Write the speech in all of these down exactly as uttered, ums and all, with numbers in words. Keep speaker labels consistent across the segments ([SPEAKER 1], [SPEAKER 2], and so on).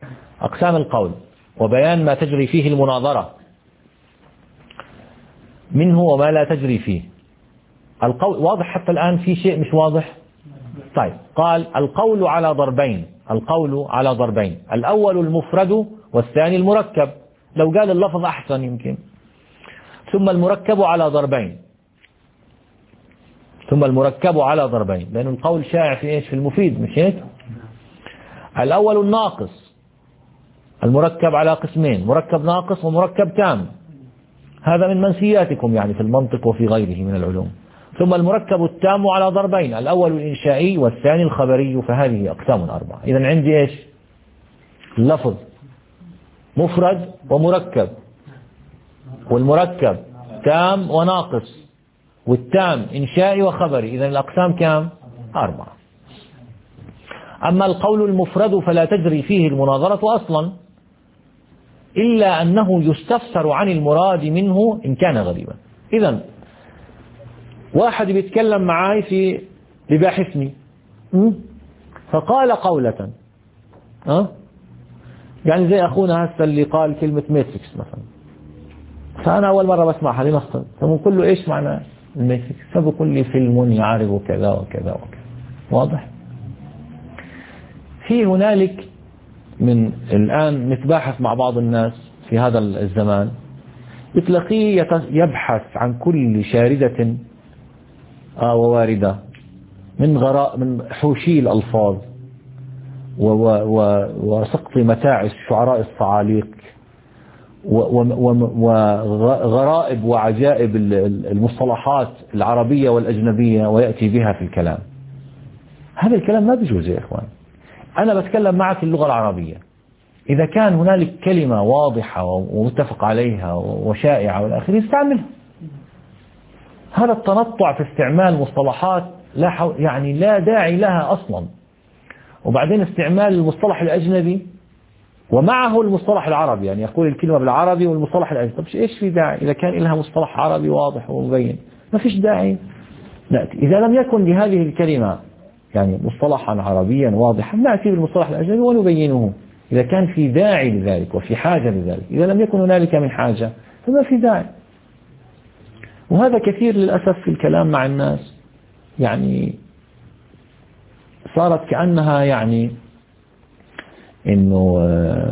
[SPEAKER 1] أقسام القول وبيان ما تجري فيه المناظرة منه وما لا تجري فيه. القول واضح حتى الآن؟ في شيء مش واضح؟ طيب، قال القول على ضربين. القول على ضربين، الأول المفرد والثاني المركب. لو قال اللفظ أحسن يمكن. ثم المركب على ضربين. ثم المركب على ضربين، لأن القول شائع في إيش؟ في المفيد، مش هيك؟ الأول الناقص، المركب على قسمين، مركب ناقص ومركب تام. هذا من منسياتكم يعني في المنطق وفي غيره من العلوم. ثم المركب التام على ضربين، الأول الإنشائي والثاني الخبري. فهذه أقسام أربعة. إذن عندي إيش؟ اللفظ مفرد ومركب، والمركب تام وناقص، والتام إنشائي وخبري. إذن الأقسام كام؟ أربعة. أما القول المفرد فلا تجري فيه المناظرة أصلا، إلا أنه يستفسر عن المراد منه إن كان غريبا. إذن واحد بيتكلم معاي في بباحثني فقال قولة، أه؟ يعني زي أخونا هسه اللي قال كلمة ماتريكس مثلا، فأنا أول مرة بسمعها لنفترض، فبقول له إيش معنى الماتريكس؟ فبقول لي فيلم يعرض كذا وكذا وكذا. واضح؟ في هنالك من الآن نتباحث مع بعض الناس في هذا الزمان، بتلاقيه يبحث عن كل شاردة آه وواردة من غراء من حوشي الألفاظ وسقط متاع الشعراء الصعاليق وغرائب وعجائب المصطلحات العربية والأجنبية، ويأتي بها في الكلام. هذا الكلام ما بيجوز يا إخوان. أنا بتكلم معك اللغة العربية، إذا كان هنالك كلمة واضحة ومتفق عليها وشائعة والآخر استعملها. هذا التنطع في استعمال مصطلحات لا حو... يعني لا داعي لها أصلا. وبعدين استعمال المصطلح الأجنبي ومعه المصطلح العربي، يعني يقول الكلمة بالعربي والمصطلح الأجنبي. طب إيش في داعي إذا كان لها مصطلح عربي واضح ومبين؟ ما فيش داعي. نأتي إذا لم يكن لهذه الكلمة يعني مصطلحا عربيا واضحا، نأتي بالمصطلح الأجنبي ونبينه إذا كان في داعي لذلك وفي حاجة لذلك. إذا لم يكن هنالك من حاجة فما في داعي. وهذا كثير للأسف في الكلام مع الناس، يعني صارت كأنها يعني إنه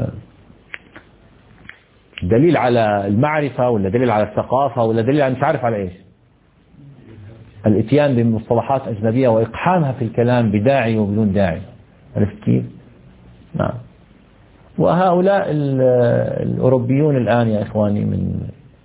[SPEAKER 1] دليل على المعرفة، ولا دليل على الثقافة، ولا دليل على مش عارف على إيش، الاتيان بمصطلحات أجنبية وإقحامها في الكلام بداعي وبدون داعي. عرفت كيف؟ نعم. وهؤلاء الأوروبيون الآن يا إخواني من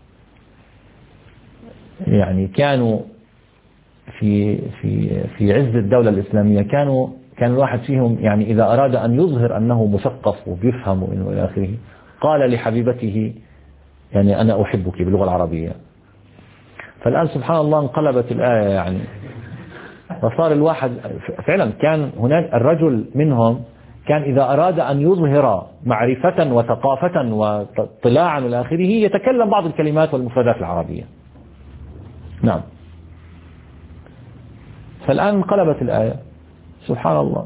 [SPEAKER 1] يعني كانوا في في في عز الدولة الإسلامية، كانوا كان الواحد فيهم يعني إذا أراد أن يظهر أنه مثقف وبيفهم وإنه إلى آخره، قال لحبيبته يعني أنا أحبك باللغة العربية. فالآن سبحان الله انقلبت الآية يعني، فصار الواحد فعلا كان هناك الرجل منهم كان إذا أراد أن يظهر معرفة وثقافة واطلاعا إلى آخره يتكلم بعض الكلمات والمفردات العربية. نعم. فالآن انقلبت الآية سبحان الله.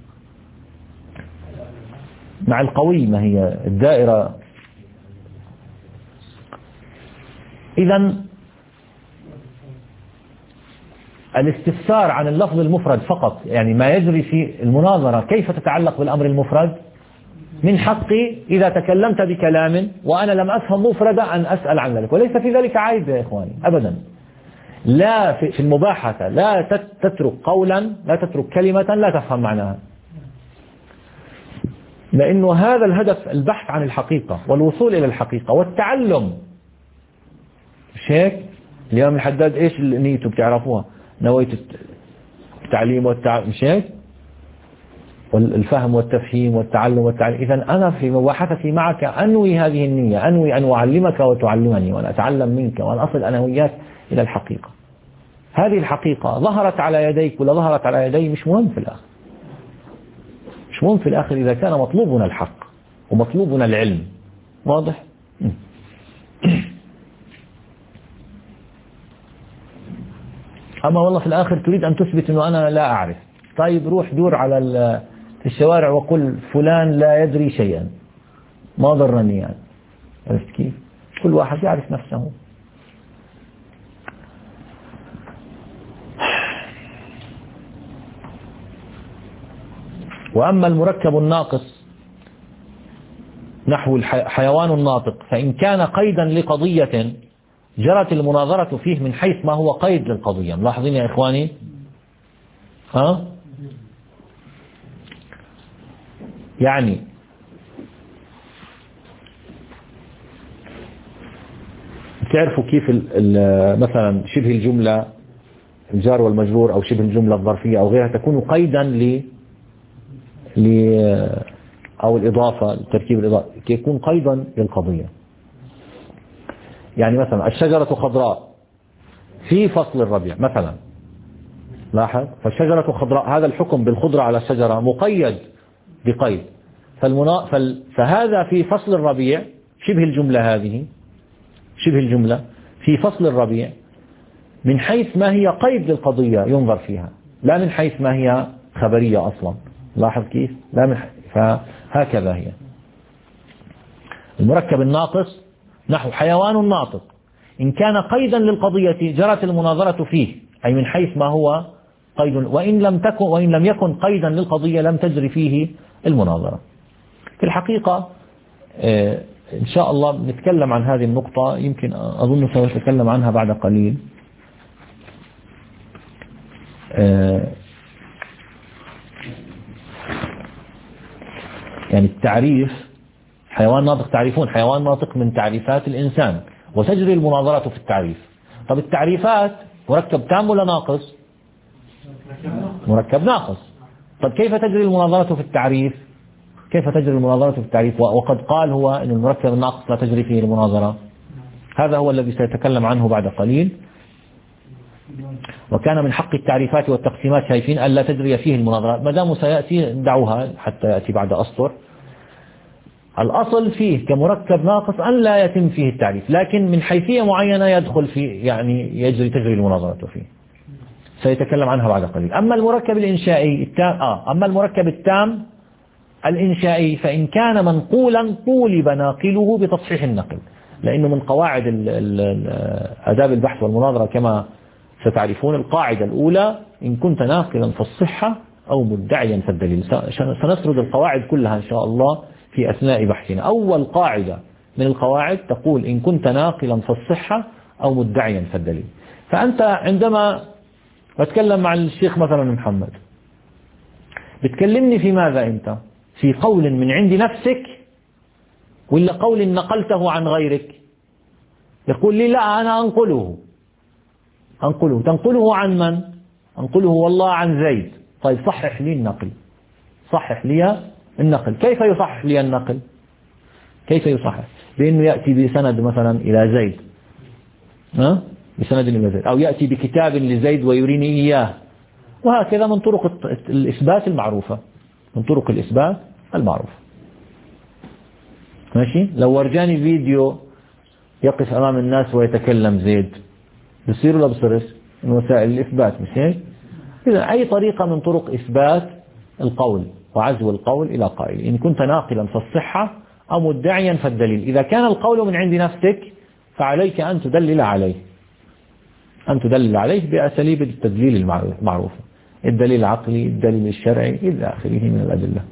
[SPEAKER 1] مع القوي ما هي الدائرة. إذن الاستفسار عن اللفظ المفرد فقط، يعني ما يجري في المناظرة كيف تتعلق بالأمر المفرد، من حقي إذا تكلمت بكلام وأنا لم أفهم مفردا أن أسأل عن ذلك، وليس في ذلك عيب يا إخواني أبدا. لا في المباحثة لا تترك قولا، لا تترك كلمة لا تفهم معناها، لأنه هذا الهدف البحث عن الحقيقة والوصول إلى الحقيقة والتعلم. مش هيك؟ الإمام الحداد إيش نيته بتعرفوها؟ نويت التعليم والتعلم، مش هيك؟ والفهم والتفهيم والتعلم والتعليم. إذن أنا في مباحثتي معك أنوي هذه النية، أنوي أن أعلمك وتعلمني وأن أتعلم منك وأن أصل أنا وياك إلى الحقيقة. هذه الحقيقة ظهرت على يديك ولا ظهرت على يدي مش مهم في الآخر، مش مهم في الآخر إذا كان مطلوبنا الحق ومطلوبنا العلم. واضح؟ أما والله في الآخر تريد أن تثبت أنه أنا لا أعرف، طيب روح دور على في الشوارع وقل فلان لا يدري شيئا ما ضرني يعني. عرفت كيف؟ كل واحد يعرف نفسه. وأما المركب الناقص نحو الحيوان الناطق فإن كان قيدا لقضية جرت المناظرة فيه من حيث ما هو قيد للقضية. ملاحظين يا إخواني؟ ها؟ يعني تعرفوا كيف مثلا شبه الجملة الجار والمجرور أو شبه الجملة الظرفية أو غيرها تكون قيدا ل ل أو الإضافة التركيب الإضافي يكون قيدا للقضية. يعني مثلا الشجرة خضراء في فصل الربيع مثلا، لاحظ، فالشجرة خضراء هذا الحكم بالخضرة على الشجرة مقيد بقيد، فالمنا... فال... فهذا في فصل الربيع شبه الجملة، هذه شبه الجملة في فصل الربيع من حيث ما هي قيد للقضية ينظر فيها، لا من حيث ما هي خبرية أصلا. لاحظ كيف؟ لا من حيث. فهكذا هي. المركب الناقص نحو حيوان ناطق إن كان قيدا للقضية جرت المناظرة فيه، أي من حيث ما هو قيد، وإن لم تكن وإن لم يكن قيدا للقضية لم تجري فيه المناظرة. في الحقيقة إن شاء الله نتكلم عن هذه النقطة، يمكن أظن سأتكلم عنها بعد قليل. يعني التعريف حيوان ناطق، تعريفون حيوان ناطق من تعريفات الإنسان وتجري المناظرة في التعريف. طب التعريفات مركب تام ولا ناقص؟ مركب ناقص. طب كيف تجري المناظرة في التعريف؟ كيف تجري المناظرة في التعريف وقد قال هو أن المركب الناقص لا تجري فيه المناظرة؟ هذا هو الذي سيتكلم عنه بعد قليل. وكان من حق التعريفات والتقسيمات شايفين أن لا تجري فيه المناظرة، ما دام سيأتي دعوها حتى يأتي بعد أسطر. الأصل فيه كمركب ناقص أن لا يتم فيه التعريف، لكن من حيثية معينة يدخل فيه، يعني يجري تجري المناظرة فيه، سيتكلم عنها بعد قليل. أما المركب الإنشائي التام آه أما المركب التام الإنشائي فإن كان منقولا طولب ناقله بتصحيح النقل، لأنه من قواعد آداب البحث والمناظرة كما ستعرفون القاعدة الأولى إن كنت ناقلا فالصحة أو مدعيا فالدليل. سنسرد القواعد كلها إن شاء الله في أثناء بحثنا. أول قاعدة من القواعد تقول إن كنت ناقلا فالصحة أو مدعيا فالدليل. فأنت عندما أتكلم مع الشيخ مثلا محمد بتكلمني في ماذا أنت؟ في قول من عند نفسك ولا قول نقلته عن غيرك؟ يقول لي لا أنا أنقله أنقله تنقله عن من؟ أنقله والله عن زيد. طيب صحح لي النقل، صحح لي النقل. كيف يصحح لي النقل؟ كيف يصحح؟ بأنه يأتي بسند مثلا إلى زيد، ها؟ بسند إلى زيد، أو يأتي بكتاب لزيد ويريني إياه، وهكذا من طرق الإثبات المعروفة، من طرق الإثبات المعروفة. ماشي؟ لو ورجاني فيديو يقف أمام الناس ويتكلم زيد بصير ولا بصيرش؟ من وسائل الإثبات، مش هيك؟ إذا أي طريقة من طرق إثبات القول وعزو القول إلى قائل. إن كنت ناقلا فالصحة أو مدعيا فالدليل. إذا كان القول من عند نفسك فعليك أن تدلل عليه، أن تدلل عليه بأساليب التدليل المعروفة، الدليل العقلي، الدليل الشرعي إلى آخره من الأدلة.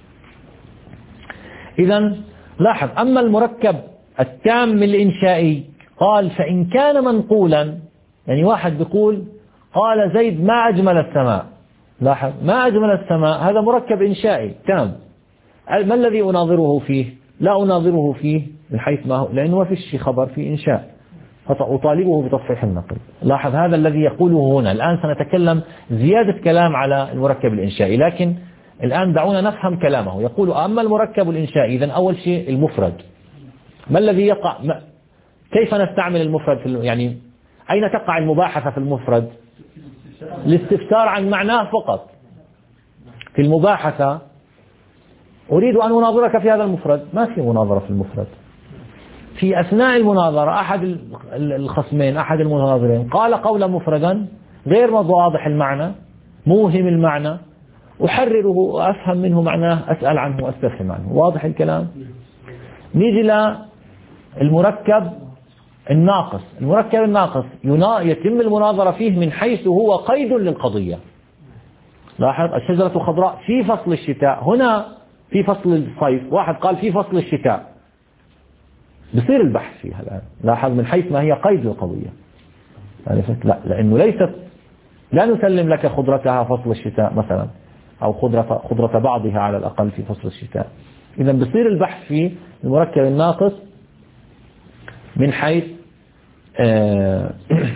[SPEAKER 1] إذا لاحظ، أما المركب التام الإنشائي قال فإن كان منقولا، يعني واحد بيقول قال زيد ما أجمل السماء، لاحظ ما أجمل السماء، هذا مركب إنشائي تام. ما الذي أناظره فيه؟ لا أناظره فيه من حيث ما هو، لأنه ما فيش خبر في إنشاء، فأطالبه بتصحيح النقل. لاحظ هذا الذي يقوله هنا. الآن سنتكلم زيادة كلام على المركب الإنشائي، لكن الآن دعونا نفهم كلامه. يقول أما المركب الإنشائي، إذن أول شيء المفرد. ما الذي يقع؟ ما كيف نستعمل المفرد في يعني أين تقع المباحثة في المفرد؟ الاستفسار عن معناه فقط. في المباحثة أريد أن أناظرك في هذا المفرد، ما في مناظرة في المفرد. في أثناء المناظرة أحد الخصمين أحد المناظرين قال قولا مفردا غير واضح المعنى، موهم المعنى، أحرره وأفهم منه معناه، أسأل عنه وأستفهم عنه. واضح الكلام؟ نيجي للمركب الناقص. المركب الناقص يتم المناظرة فيه من حيث هو قيد للقضية. لاحظ الشجرة خضراء في فصل الشتاء، هنا في فصل الصيف، واحد قال في فصل الشتاء، بصير البحث فيها الآن. لاحظ من حيث ما هي قيد للقضية. لا، لأنه ليست، لا نسلم لك خضرتها فصل الشتاء مثلا، أو خضرة, خضرة بعضها على الأقل في فصل الشتاء. إذا بصير البحث في المركب الناقص من حيث آه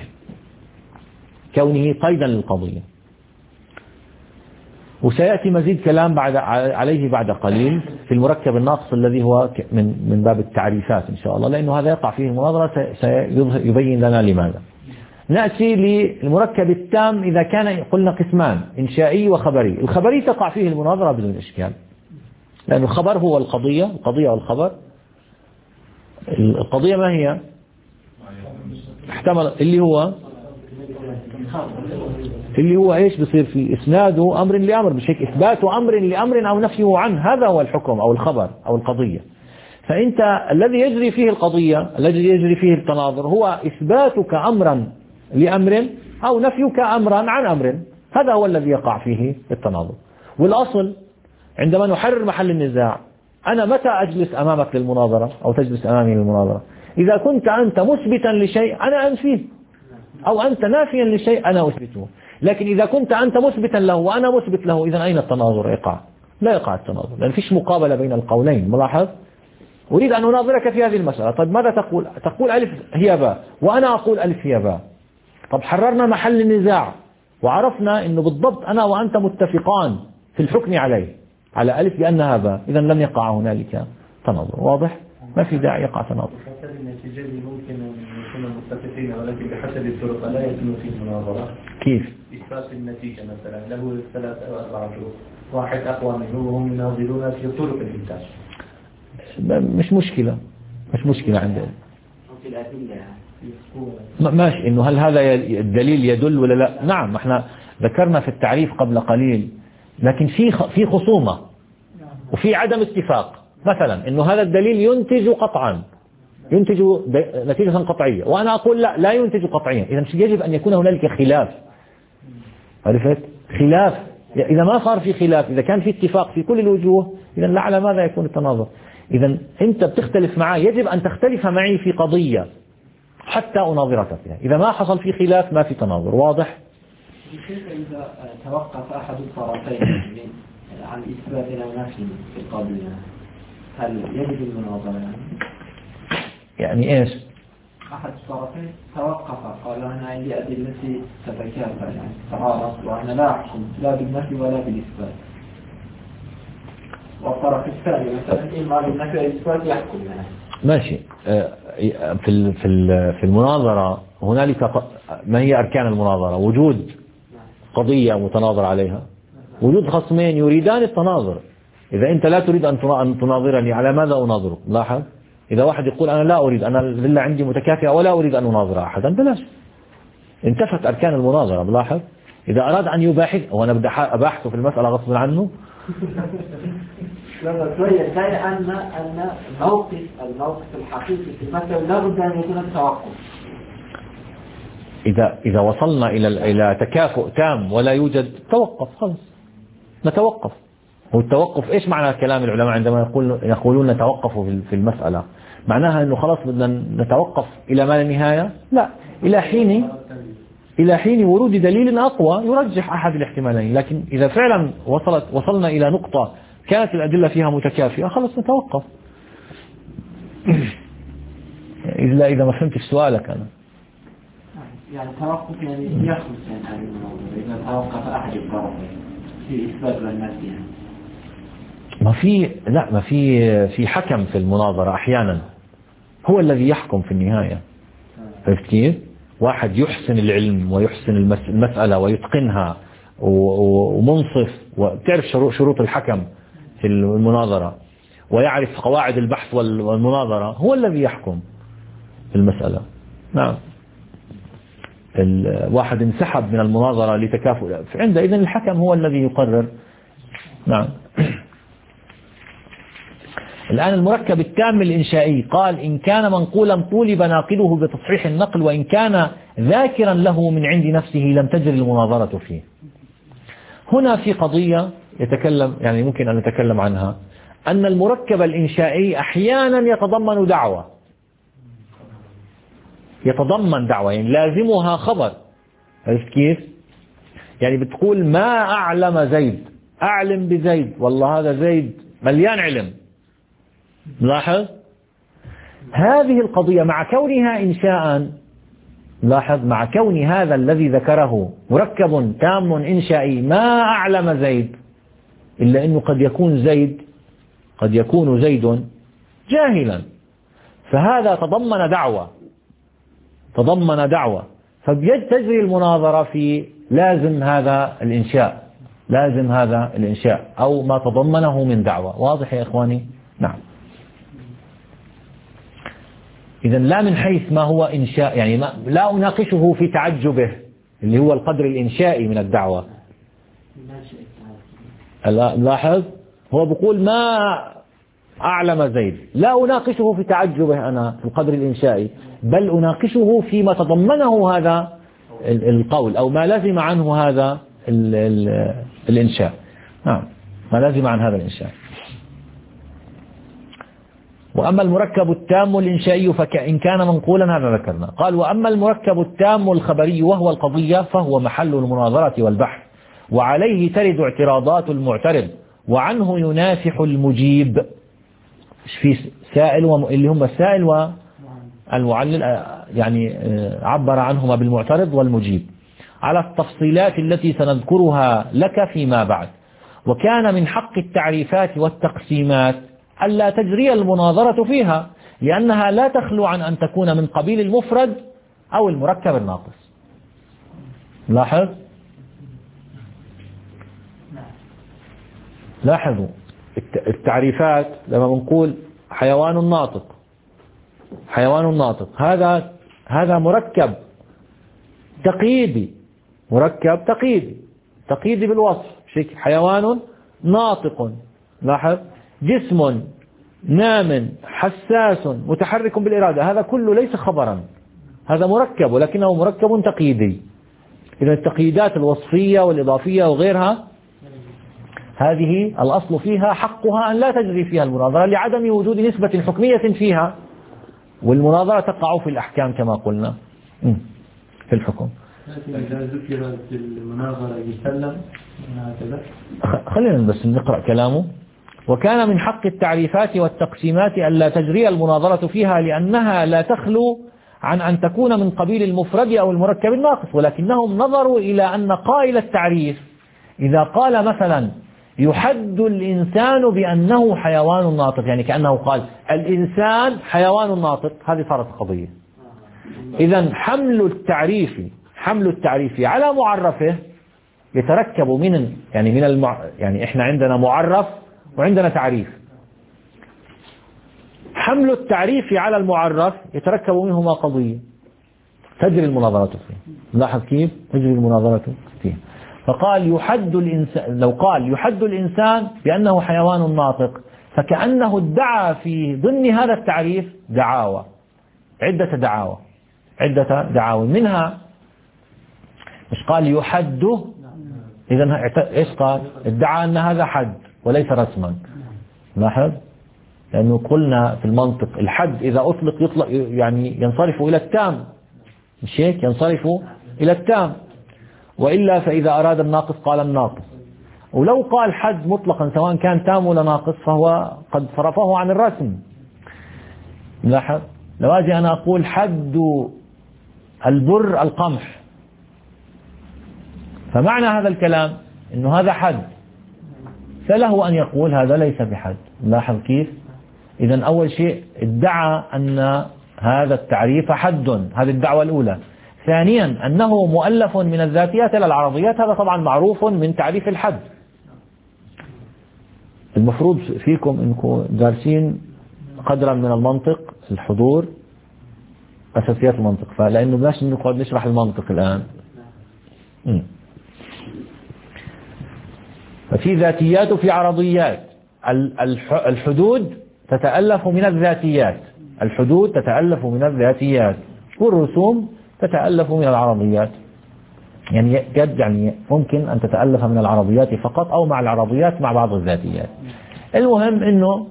[SPEAKER 1] كونه قيدا للقضية. وسيأتي مزيد كلام بعد عليه بعد قليل في المركب الناقص الذي هو من من باب التعريفات إن شاء الله، لأنه هذا يقع فيه المناظرة، سيبين لنا لماذا. نأتي للمركب التام إذا كان، قلنا قسمان، إنشائي وخبري. الخبري تقع فيه المناظرة بدون إشكال، لأن الخبر هو القضية، القضية والخبر. القضية ما هي؟ احتمل اللي هو اللي هو ايش بصير في اسناده امر لامر، مش هيك اثبات امر لامر او نفيه عنه، هذا هو الحكم او الخبر او القضية. فانت الذي يجري فيه القضية، الذي يجري فيه التناظر، هو اثباتك امرا لامر او نفيك امرا عن امر، هذا هو الذي يقع فيه التناظر. والاصل عندما نحرر محل النزاع، انا متى اجلس امامك للمناظرة او تجلس امامي للمناظرة؟ اذا كنت انت مثبتا لشيء انا انفيه، أو أنت نافيا لشيء أنا أثبته. لكن إذا كنت أنت مثبتا له وأنا مثبت له، إذا أين التناظر يقع؟ لا يقع التناظر، لأن فيش مقابلة بين القولين. ملاحظ؟ أريد أن أناظرك في هذه المسألة، طيب ماذا تقول؟ تقول ألف هي باء وأنا أقول ألف هي باء. طب حررنا محل النزاع وعرفنا أنه بالضبط أنا وأنت متفقان في الحكم عليه على ألف بأنها باء، إذا لم يقع هنالك تناظر. واضح؟ ما في داعي يقع تناظر.
[SPEAKER 2] حسب النتيجة ممكن نكون متفقين، ولكن بحسب الطرق لا يكون في مناظرة.
[SPEAKER 1] كيف؟
[SPEAKER 2] إثبات النتيجة مثلا له ثلاث أو أربع طرق، واحد أقوى منه وهم يناظرون في طرق الإنتاج.
[SPEAKER 1] مش مشكلة، مش مشكلة عندنا. ماشي، إنه هل هذا الدليل يدل ولا لا؟ نعم، احنا ذكرنا في التعريف قبل قليل، لكن في في خصومة وفي عدم اتفاق. مثلا إنه هذا الدليل ينتج قطعا، ينتج نتيجة قطعية، وأنا أقول لا لا ينتج قطعيا. إذا يجب أن يكون هنالك خلاف. عرفت؟ خلاف. إذا ما صار في خلاف، إذا كان في اتفاق في كل الوجوه، إذا لا على ماذا يكون التناظر؟ إذا أنت بتختلف معي، يجب أن تختلف معي في قضية حتى أناظرك فيها. إذا ما حصل في خلاف ما في تناظر. واضح؟
[SPEAKER 3] كيف إذا توقف أحد الطرفين عن إثبات أو نفي في القضية، هل يجب المناظرة؟
[SPEAKER 1] يعني إيش؟
[SPEAKER 3] أحد الطرفين توقف، قال أنا عندي أدلتي تتكافئ، يعني تعارض، وأنا لا أحكم لا بالنفي ولا بالإثبات. والطرف الثاني مثلا إما بالنفي والإثبات يحكم يعني.
[SPEAKER 1] ماشي. في في في المناظرة هنالك ما هي أركان المناظرة؟ وجود قضية متناظر عليها، وجود خصمين يريدان التناظر. إذا أنت لا تريد أن تناظرني، على ماذا أناظرك؟ لاحظ، إذا واحد يقول أنا لا أريد، أنا لله عندي متكافئة ولا أريد أن أناظر أحدا، بلاش، انتفت أركان المناظرة. بلاحظ، إذا أراد أن يباحث وأنا بدي أباحثه في المسألة غصب عنه.
[SPEAKER 3] لما شوية كان أن أن الموقف الموقف الحقيقي في المسألة لا بد أن يكون التوقف.
[SPEAKER 1] إذا إذا وصلنا إلى إلى تكافؤ تام ولا يوجد، توقف، خلاص نتوقف. والتوقف إيش معنى كلام العلماء عندما يقول يقولون نتوقف في المسألة؟ معناها إنه خلاص بدنا نتوقف إلى ما لا نهاية؟ لا، إلى حين إلى حين ورود دليل أقوى يرجح أحد الاحتمالين. لكن إذا فعلا وصلت وصلنا إلى نقطة كانت الأدلة فيها متكافئة، خلاص نتوقف. إلا إذا ما فهمت سؤالك أنا.
[SPEAKER 3] يعني توقف يعني يخلص يعني إذا توقف أحد الطرفين في إثبات والنفي يعني.
[SPEAKER 1] ما في لا ما في في حكم في المناظرة أحيانا هو الذي يحكم في النهاية. عرفت كيف؟ واحد يحسن العلم ويحسن المسألة ويتقنها ومنصف، وتعرف شروط الحكم في المناظرة ويعرف قواعد البحث والمناظرة، هو الذي يحكم في المسألة. نعم. الواحد انسحب من المناظرة لتكافؤ، عندئذ الحكم هو الذي يقرر نعم. الآن المركب التام الإنشائي قال إن كان منقولا طولب ناقله بتصحيح النقل، وإن كان ذاكرا له من عند نفسه لم تجري المناظرة فيه. هنا في قضية يتكلم يعني ممكن أن نتكلم عنها، أن المركب الإنشائي أحيانا يتضمن دعوة، يتضمن دعوة يعني لازمها خبر. عرفت كيف؟ يعني بتقول ما أعلم زيد، أعلم بزيد، والله هذا زيد مليان علم. لاحظ هذه القضية مع كونها إنشاء، لاحظ مع كون هذا الذي ذكره مركب تام إنشائي ما أعلم زيد، إلا أنه قد يكون زيد قد يكون زيد جاهلا، فهذا تضمن دعوة تضمن دعوة فبتجري المناظرة في لازم هذا الإنشاء لازم هذا الإنشاء أو ما تضمنه من دعوة. واضح يا إخواني؟ نعم. إذا لا من حيث ما هو إنشاء، يعني ما لا أناقشه في تعجبه اللي هو القدر الإنشائي من الدعوة. لاحظ هو بيقول ما أعلم زيد، لا أناقشه في تعجبه أنا في القدر الإنشائي، بل أناقشه فيما تضمنه هذا القول أو ما لازم عنه هذا ال ال الإنشاء. نعم ما لازم عن هذا الإنشاء. وأما المركب التام الإنشائي فإن كان منقولا هذا ذكرنا. قال وأما المركب التام الخبري وهو القضية فهو محل المناظرة والبحث، وعليه ترد اعتراضات المعترض، وعنه ينافح المجيب. في سائل اللي هم السائل والمعلل، يعني عبر عنهما بالمعترض والمجيب على التفصيلات التي سنذكرها لك فيما بعد. وكان من حق التعريفات والتقسيمات ألا تجري المناظرة فيها، لأنها لا تخلو عن أن تكون من قبيل المفرد أو المركب الناقص. لاحظ لاحظوا التعريفات لما بنقول حيوان ناطق حيوان ناطق هذا هذا مركب تقييدي مركب تقييدي تقييدي بالوصف. حيوان ناطق، لاحظ جسم نام حساس متحرك بالإرادة، هذا كله ليس خبرا، هذا مركب ولكنه مركب تقييدي. إذا التقييدات الوصفية والإضافية وغيرها هذه الأصل فيها حقها أن لا تجري فيها المناظرة لعدم وجود نسبة حكمية فيها، والمناظرة تقع في الأحكام كما قلنا في الحكم.
[SPEAKER 2] إذا ذكرت المناظرة يسلم هكذا.
[SPEAKER 1] خلينا بس نقرأ كلامه. وكان من حق التعريفات والتقسيمات ألا تجري المناظرة فيها، لأنها لا تخلو عن أن تكون من قبيل المفرد أو المركب الناقص، ولكنهم نظروا إلى أن قائل التعريف إذا قال مثلا يحد الإنسان بأنه حيوان ناطق، يعني كأنه قال الإنسان حيوان ناطق، هذه صارت قضية. إذا حمل التعريف حمل التعريف على معرفه يتركب من يعني من المع... يعني إحنا عندنا معرف وعندنا تعريف. حمل التعريف على المعرف يتركب منهما قضية تجري المناظرة فيه. لاحظ كيف تجري المناظرة فيه. فقال يحد الإنسان، لو قال يحد الإنسان بأنه حيوان ناطق فكأنه ادعى في ضمن هذا التعريف دعاوى عدة دعاوى عدة دعاوى منها مش قال يحد، إذا إيش قال؟ ادعى أن هذا حد وليس رسما. لاحظ لأنه قلنا في المنطق الحد إذا أطلق يطلق يعني ينصرف إلى التام، مش هيك؟ ينصرف إلى التام، وإلا فإذا أراد الناقص قال الناقص. ولو قال حد مطلقا سواء كان تام ولا ناقص فهو قد صرفه عن الرسم. لاحظ لو أجي أنا أقول حد البر القمح، فمعنى هذا الكلام إنه هذا حد، فله أن يقول هذا ليس بحد. لاحظ كيف؟ إذن أول شيء ادعى أن هذا التعريف حد، هذه الدعوة الأولى. ثانيا أنه مؤلف من الذاتيات إلى العرضيات، هذا طبعا معروف من تعريف الحد. المفروض فيكم أنكم دارسين قدرا من المنطق الحضور أساسيات المنطق، فلأنه بلاش نقعد نشرح المنطق الآن. م. ففي ذاتيات وفي عرضيات. الحدود تتألف من الذاتيات، الحدود تتألف من الذاتيات، والرسوم تتألف من العرضيات. يعني قد يعني ممكن أن تتألف من العرضيات فقط أو مع العرضيات مع بعض الذاتيات. المهم أنه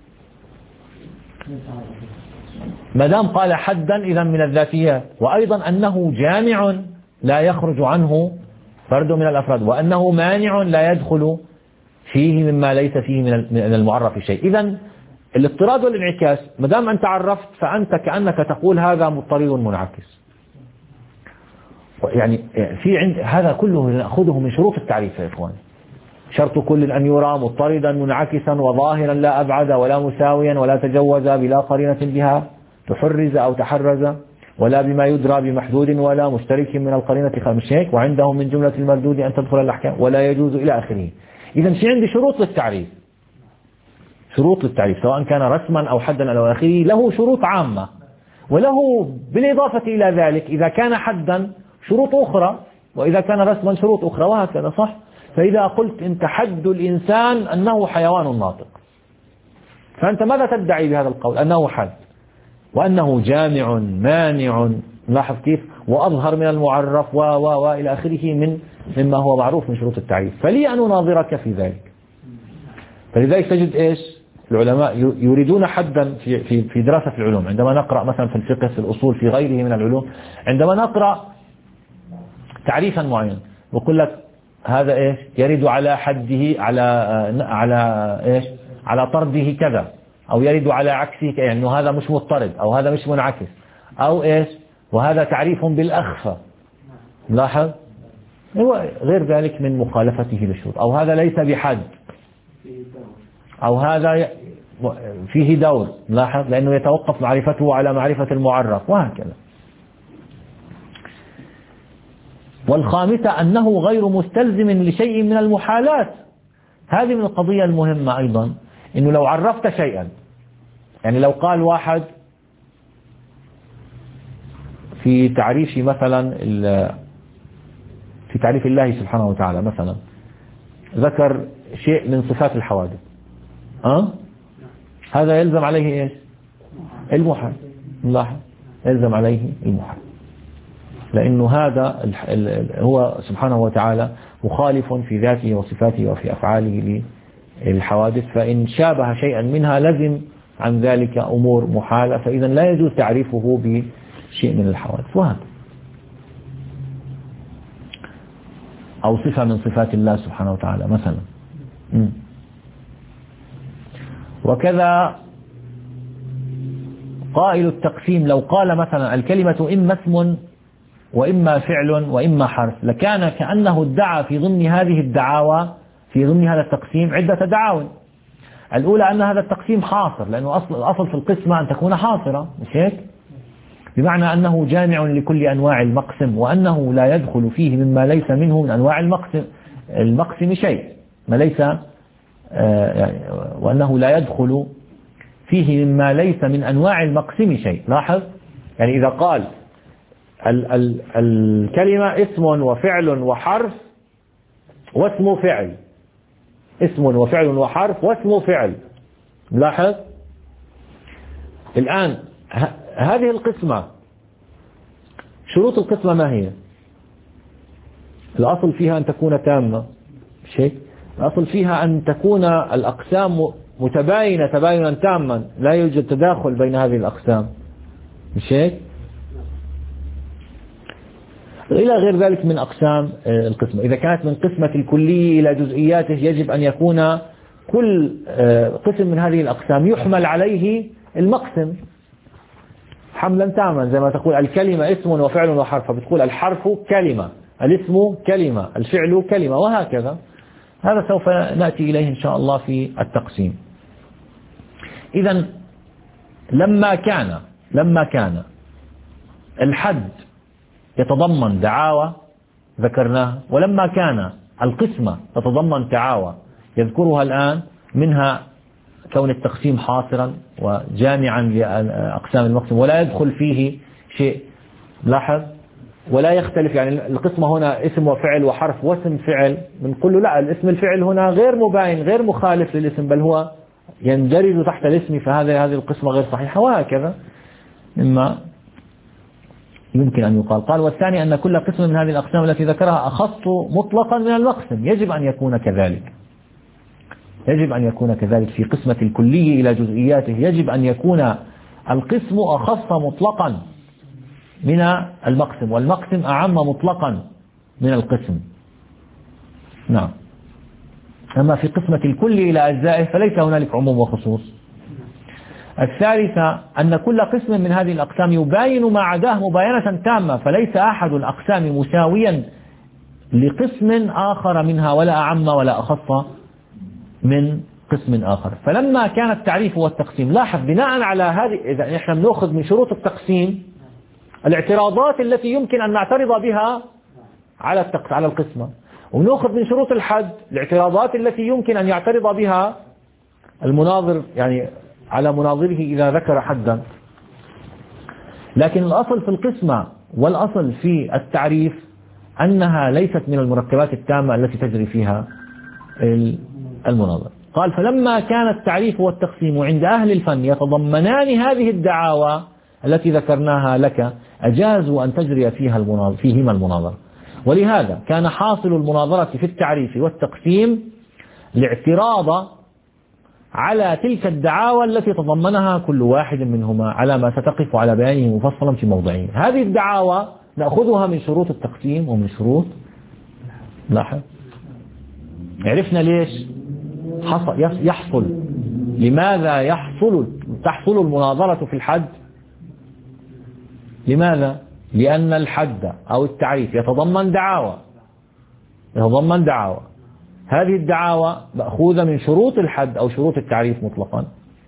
[SPEAKER 1] ما دام قال حدا إذا من الذاتيات، وأيضا أنه جامع لا يخرج عنه فرد من الأفراد، وأنه مانع لا يدخل فيه مما ليس فيه من المعرف شيء. إذا الاضطراد والانعكاس ما دام أنت عرفت فأنت كأنك تقول هذا مضطرد منعكس. يعني في عند هذا كله نأخذه من شروط التعريف يا إخوان. شرط كل أن يرى مضطردا منعكسا وظاهرا لا أبعد ولا مساويا ولا تجوز بلا قرينة بها تحرز أو تحرز ولا بما يدرى بمحدود ولا مشترك من القرينة خمس هيك. وعندهم من جملة المردود أن تدخل الأحكام ولا يجوز إلى آخره. إذا في عندي شروط للتعريف، شروط للتعريف سواء كان رسما أو حدا إلى آخره، له شروط عامة، وله بالإضافة إلى ذلك إذا كان حدا شروط أخرى، وإذا كان رسما شروط أخرى، وهكذا. صح؟ فإذا قلت أنت حد الإنسان أنه حيوان ناطق، فأنت ماذا تدعي بهذا القول؟ أنه حد، وأنه جامع مانع، لاحظ كيف، وأظهر من المعرف و و و إلى آخره من مما هو معروف من شروط التعريف. فلي أن أناظرك في ذلك. فلذلك تجد إيش العلماء يريدون حدا في في في دراسة العلوم. عندما نقرأ مثلا في الفقه في الأصول في غيره من العلوم، عندما نقرأ تعريفا معين ويقول لك هذا إيش يرد على حده على على إيش على طرده كذا، أو يرد على عكسه، يعني أنه هذا مش مضطرد أو هذا مش منعكس، أو إيش وهذا تعريف بالأخفى. لاحظ هو غير ذلك من مخالفته للشروط، أو هذا ليس بحد، أو هذا فيه دور. لاحظ لأنه يتوقف معرفته على معرفة المعرف، وهكذا. والخامسة أنه غير مستلزم لشيء من المحالات. هذه من القضية المهمة أيضا، إنه لو عرفت شيئا، يعني لو قال واحد في تعريف مثلا في تعريف الله سبحانه وتعالى مثلا ذكر شيء من صفات الحوادث، أه؟ هذا يلزم عليه إيش المحال. لاحظ يلزم عليه المحال، لأنه هذا هو سبحانه وتعالى مخالف في ذاته وصفاته وفي أفعاله للحوادث، فإن شابه شيئا منها لزم عن ذلك أمور محالة، فإذا لا يجوز تعريفه بشيء من الحوادث. وهذا أو صفة من صفات الله سبحانه وتعالى مثلا. م. وكذا قائل التقسيم لو قال مثلا الكلمة إما اسم وإما فعل وإما حرف، لكان كأنه ادعى في ضمن هذه الدعاوى في ضمن هذا التقسيم عدة دعاوى. الأولى أن هذا التقسيم حاصر، لأنه أصل الأصل في القسمة أن تكون حاصرة، مش هيك؟ بمعنى أنه جامع لكل أنواع المقسم، وأنه لا يدخل فيه مما ليس منه من أنواع المقسم المقسم شيء ما ليس آه وأنه لا يدخل فيه مما ليس من أنواع المقسم شيء. لاحظ يعني إذا قال ال ال الكلمة اسم وفعل وحرف واسم فعل، اسم وفعل وحرف واسم فعل. لاحظ الآن هذه القسمة شروط القسمة ما هي؟ الأصل فيها أن تكون تامة، شيء الأصل فيها أن تكون الأقسام متباينة تباينا تاما، لا يوجد تداخل بين هذه الأقسام، مش هيك؟ إلى غير ذلك من أقسام القسمة. إذا كانت من قسمة الكلي إلى جزئياته يجب أن يكون كل قسم من هذه الأقسام يحمل عليه المقسم حملا تاما، زي ما تقول الكلمة اسم وفعل وحرف، فبتقول الحرف كلمة، الاسم كلمة، الفعل كلمة، وهكذا. هذا سوف نأتي إليه إن شاء الله في التقسيم. إذن لما كان لما كان الحد يتضمن دعاوى ذكرناها، ولما كان القسمة تتضمن دعاوى يذكرها الآن، منها كون التقسيم حاصرا وجامعا لأقسام المقسم ولا يدخل فيه شيء. لاحظ ولا يختلف، يعني القسمة هنا اسم وفعل وحرف واسم فعل، بنقول له لا، الاسم الفعل هنا غير مباين غير مخالف للاسم، بل هو يندرج تحت الاسم، فهذا هذه القسمة غير صحيحة، وهكذا مما يمكن أن يقال. قال والثاني أن كل قسم من هذه الأقسام التي ذكرها أخص مطلقا من المقسم، يجب أن يكون كذلك، يجب أن يكون كذلك في قسمة الكلي إلى جزئياته، يجب أن يكون القسم أخص مطلقا من المقسم، والمقسم أعم مطلقا من القسم. نعم. أما في قسمة الكل إلى أجزائه فليس هنالك عموم وخصوص. الثالثة أن كل قسم من هذه الأقسام يباين ما عداه مباينة تامة، فليس أحد الأقسام مساويا لقسم آخر منها، ولا أعم ولا أخص من قسم آخر. فلما كان التعريف والتقسيم، لاحظ بناء على هذه، إذا نحن بنأخذ من شروط التقسيم الاعتراضات التي يمكن أن نعترض بها على على القسمة، ونأخذ من شروط الحد الاعتراضات التي يمكن أن يعترض بها المناظر، يعني على مناظره إذا ذكر حدا. لكن الأصل في القسمة والأصل في التعريف أنها ليست من المركبات التامة التي تجري فيها المناظر. قال فلما كان التعريف والتقسيم عند أهل الفن يتضمنان هذه الدعاوى التي ذكرناها لك، أجازوا أن تجري فيها المناظر فيهما المناظرة. ولهذا كان حاصل المناظرة في التعريف والتقسيم الاعتراض على تلك الدعاوى التي تضمنها كل واحد منهما، على ما ستقف على بيانه مفصلا في موضعين. هذه الدعاوى نأخذها من شروط التقسيم ومن شروط، لاحظ عرفنا ليش يحصل، لماذا يحصل تحصل المناظرة في الحد. لماذا؟ لأن الحد أو التعريف يتضمن دعاوى، يتضمن دعاوى هذه الدعاوى مأخوذة من شروط الحد أو شروط التعريف مطلقا،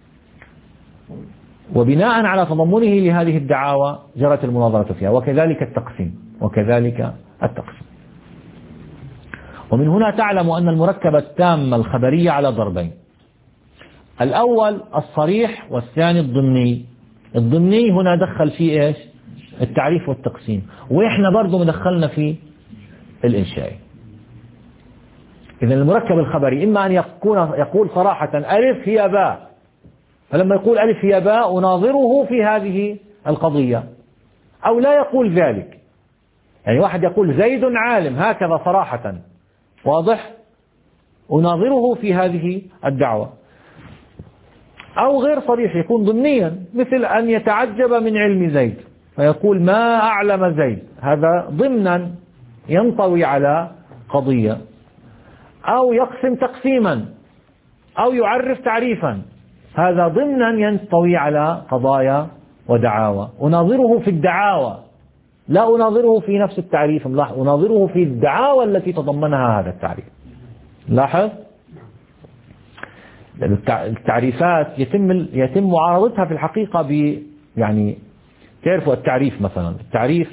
[SPEAKER 1] وبناء على تضمنه لهذه الدعاوى جرت المناظرة فيها. وكذلك التقسيم وكذلك التقسيم. ومن هنا تعلم أن المركب التام الخبرية على ضربين، الأول الصريح والثاني الضمني. الضمني هنا دخل فيه إيش؟ التعريف والتقسيم، وإحنا برضو مدخلنا فيه الإنشائي. إذن المركب الخبري إما أن يكون يقول صراحة ألف هي باء، فلما يقول ألف هي باء أناظره في هذه القضية، أو لا يقول ذلك. يعني واحد يقول زيد عالم هكذا صراحة، واضح، أناظره في هذه الدعوة. أو غير صريح يكون ضمنيا، مثل أن يتعجب من علم زيد فيقول ما أعلم زيد، هذا ضمنا ينطوي على قضية. أو يقسم تقسيما أو يعرف تعريفا، هذا ضمنا ينطوي على قضايا ودعاوى. أناظره في الدعاوى، لا أناظره في نفس التعريف، أناظره في الدعاوى التي تضمنها هذا التعريف. لاحظ التعريفات يتم يتم معارضتها في الحقيقة ب يعني تعرفوا التعريف مثلا، التعريف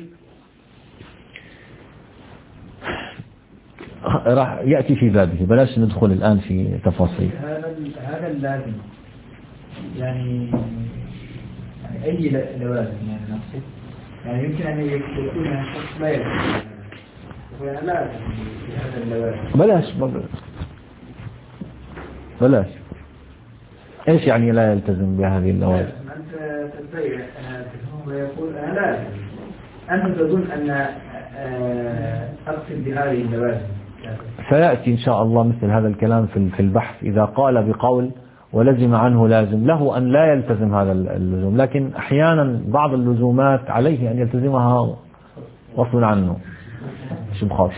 [SPEAKER 1] راح يأتي في بابه، بلاش ندخل الآن في تفاصيل.
[SPEAKER 2] هذا هذا اللازم يعني يعني أي لوازم يعني نقصد يعني يمكن أن يكون الشخص لا يلزم، وأنا لازم في هذا اللوازم.
[SPEAKER 1] بلاش بلاش إيش يعني لا يلتزم بهذه اللوازم؟
[SPEAKER 2] أنت تتبين هو يقول أنا لازم، أنت تظن أن أقصد بهذه اللوازم.
[SPEAKER 1] سيأتي إن شاء الله مثل هذا الكلام في البحث، إذا قال بقول ولزم عنه لازم، له أن لا يلتزم هذا اللزوم، لكن أحيانا بعض اللزومات عليه أن يلتزمها غصبا عنه، مش بخاص.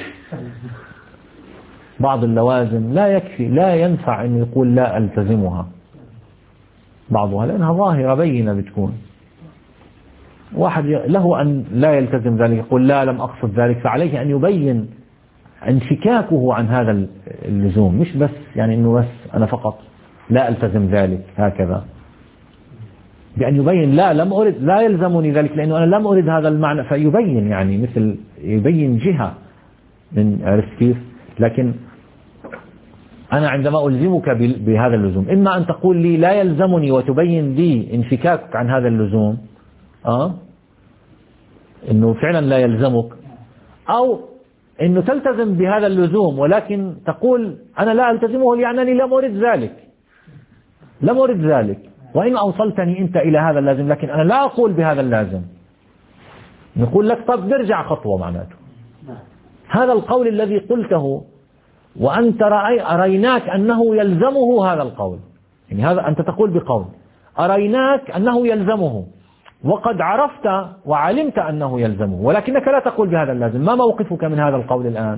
[SPEAKER 1] بعض اللوازم لا يكفي، لا ينفع أن يقول لا ألتزمها بعضها، لأنها ظاهرة بينة بتكون. واحد له أن لا يلتزم ذلك، يقول لا لم أقصد ذلك، فعليه أن يبين انفكاكه عن هذا اللزوم، مش بس يعني أنه بس أنا فقط لا ألتزم ذلك هكذا، بأن يبين لا لم أرد، لا يلزمني ذلك لأنه أنا لم أرد هذا المعنى، فيبين يعني مثل يبين جهة من، عرفت كيف؟ لكن أنا عندما ألزمك بهذا اللزوم إما أن تقول لي لا يلزمني وتبين لي انفكاك عن هذا اللزوم، أه؟ أنه فعلا لا يلزمك، أو أنه تلتزم بهذا اللزوم ولكن تقول أنا لا ألتزمه لأنني لم أرد ذلك لم أرد ذلك وإن أوصلتني أنت إلى هذا اللازم، لكن أنا لا أقول بهذا اللازم. نقول لك طب نرجع خطوة معناته. هذا القول الذي قلته وأنت رأي أريناك أنه يلزمه هذا القول، يعني هذا أنت تقول بقول أريناك أنه يلزمه وقد عرفت وعلمت أنه يلزمه، ولكنك لا تقول بهذا اللازم. ما موقفك من هذا القول الآن؟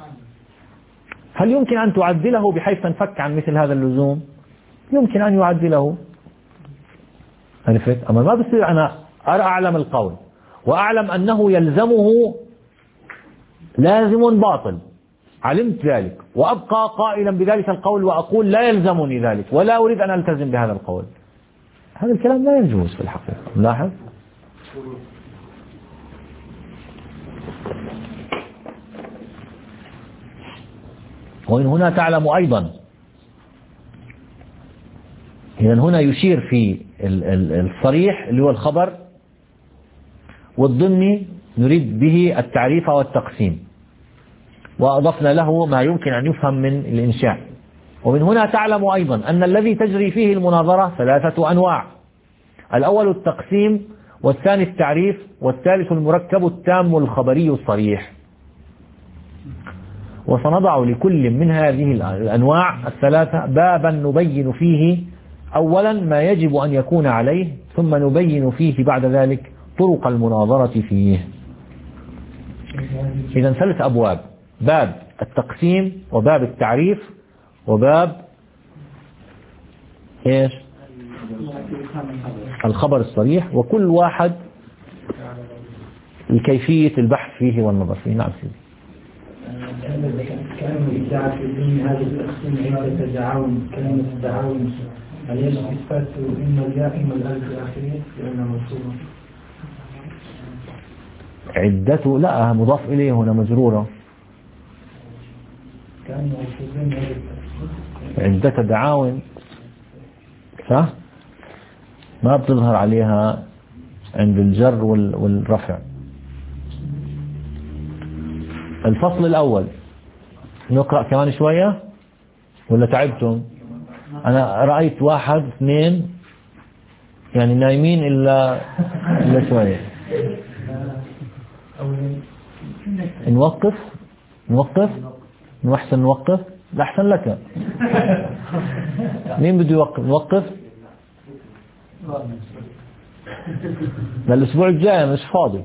[SPEAKER 1] هل يمكن أن تعدله بحيث تنفك عن مثل هذا اللزوم؟ يمكن أن يعدله، عرفت؟ أما ما بصير أنا أرى أعلم القول وأعلم أنه يلزمه لازم باطل، علمت ذلك وأبقى قائلا بذلك القول وأقول لا يلزمني ذلك ولا أريد أن ألتزم بهذا القول. هذا الكلام لا يجوز في الحقيقة. لاحظ. وإن هنا تعلم أيضا، إذن هنا يشير في الصريح اللي هو الخبر، والضمني نريد به التعريف والتقسيم، وأضفنا له ما يمكن أن يفهم من الإنشاء. ومن هنا تعلم أيضا أن الذي تجري فيه المناظرة ثلاثة أنواع: الأول التقسيم، والثاني التعريف، والثالث المركب التام الخبري الصريح. وسنضع لكل من هذه الأنواع الثلاثة بابا نبين فيه أولا ما يجب أن يكون عليه، ثم نبين فيه بعد ذلك طرق المناظرة فيه. إذن ثلاث أبواب: باب التقسيم، وباب التعريف، وباب إيش؟ الخبر الصريح، وكل واحد لكيفية البحث فيه والنظر فيه. نعم سيدي.
[SPEAKER 4] كلمة إبداع في الدين هذا التقسيم عبارة التعاون، كلمة التعاون هل يجب إثبات إما الياء إما الألف الأخير لأنها منصوبة؟
[SPEAKER 1] عدته لا مضاف إليه هنا مجرورة.
[SPEAKER 4] كان
[SPEAKER 1] عدة دعاون صح؟ ما بتظهر عليها عند الجر والرفع. الفصل الأول نقرأ كمان شوية ولا تعبتم؟ أنا رأيت واحد اثنين يعني نايمين إلا إلا شوية. نوقف نوقف نحسن نوقف. لا أحسن لك. مين بده يوقف؟ نوقف للأسبوع الجاي مش فاضي.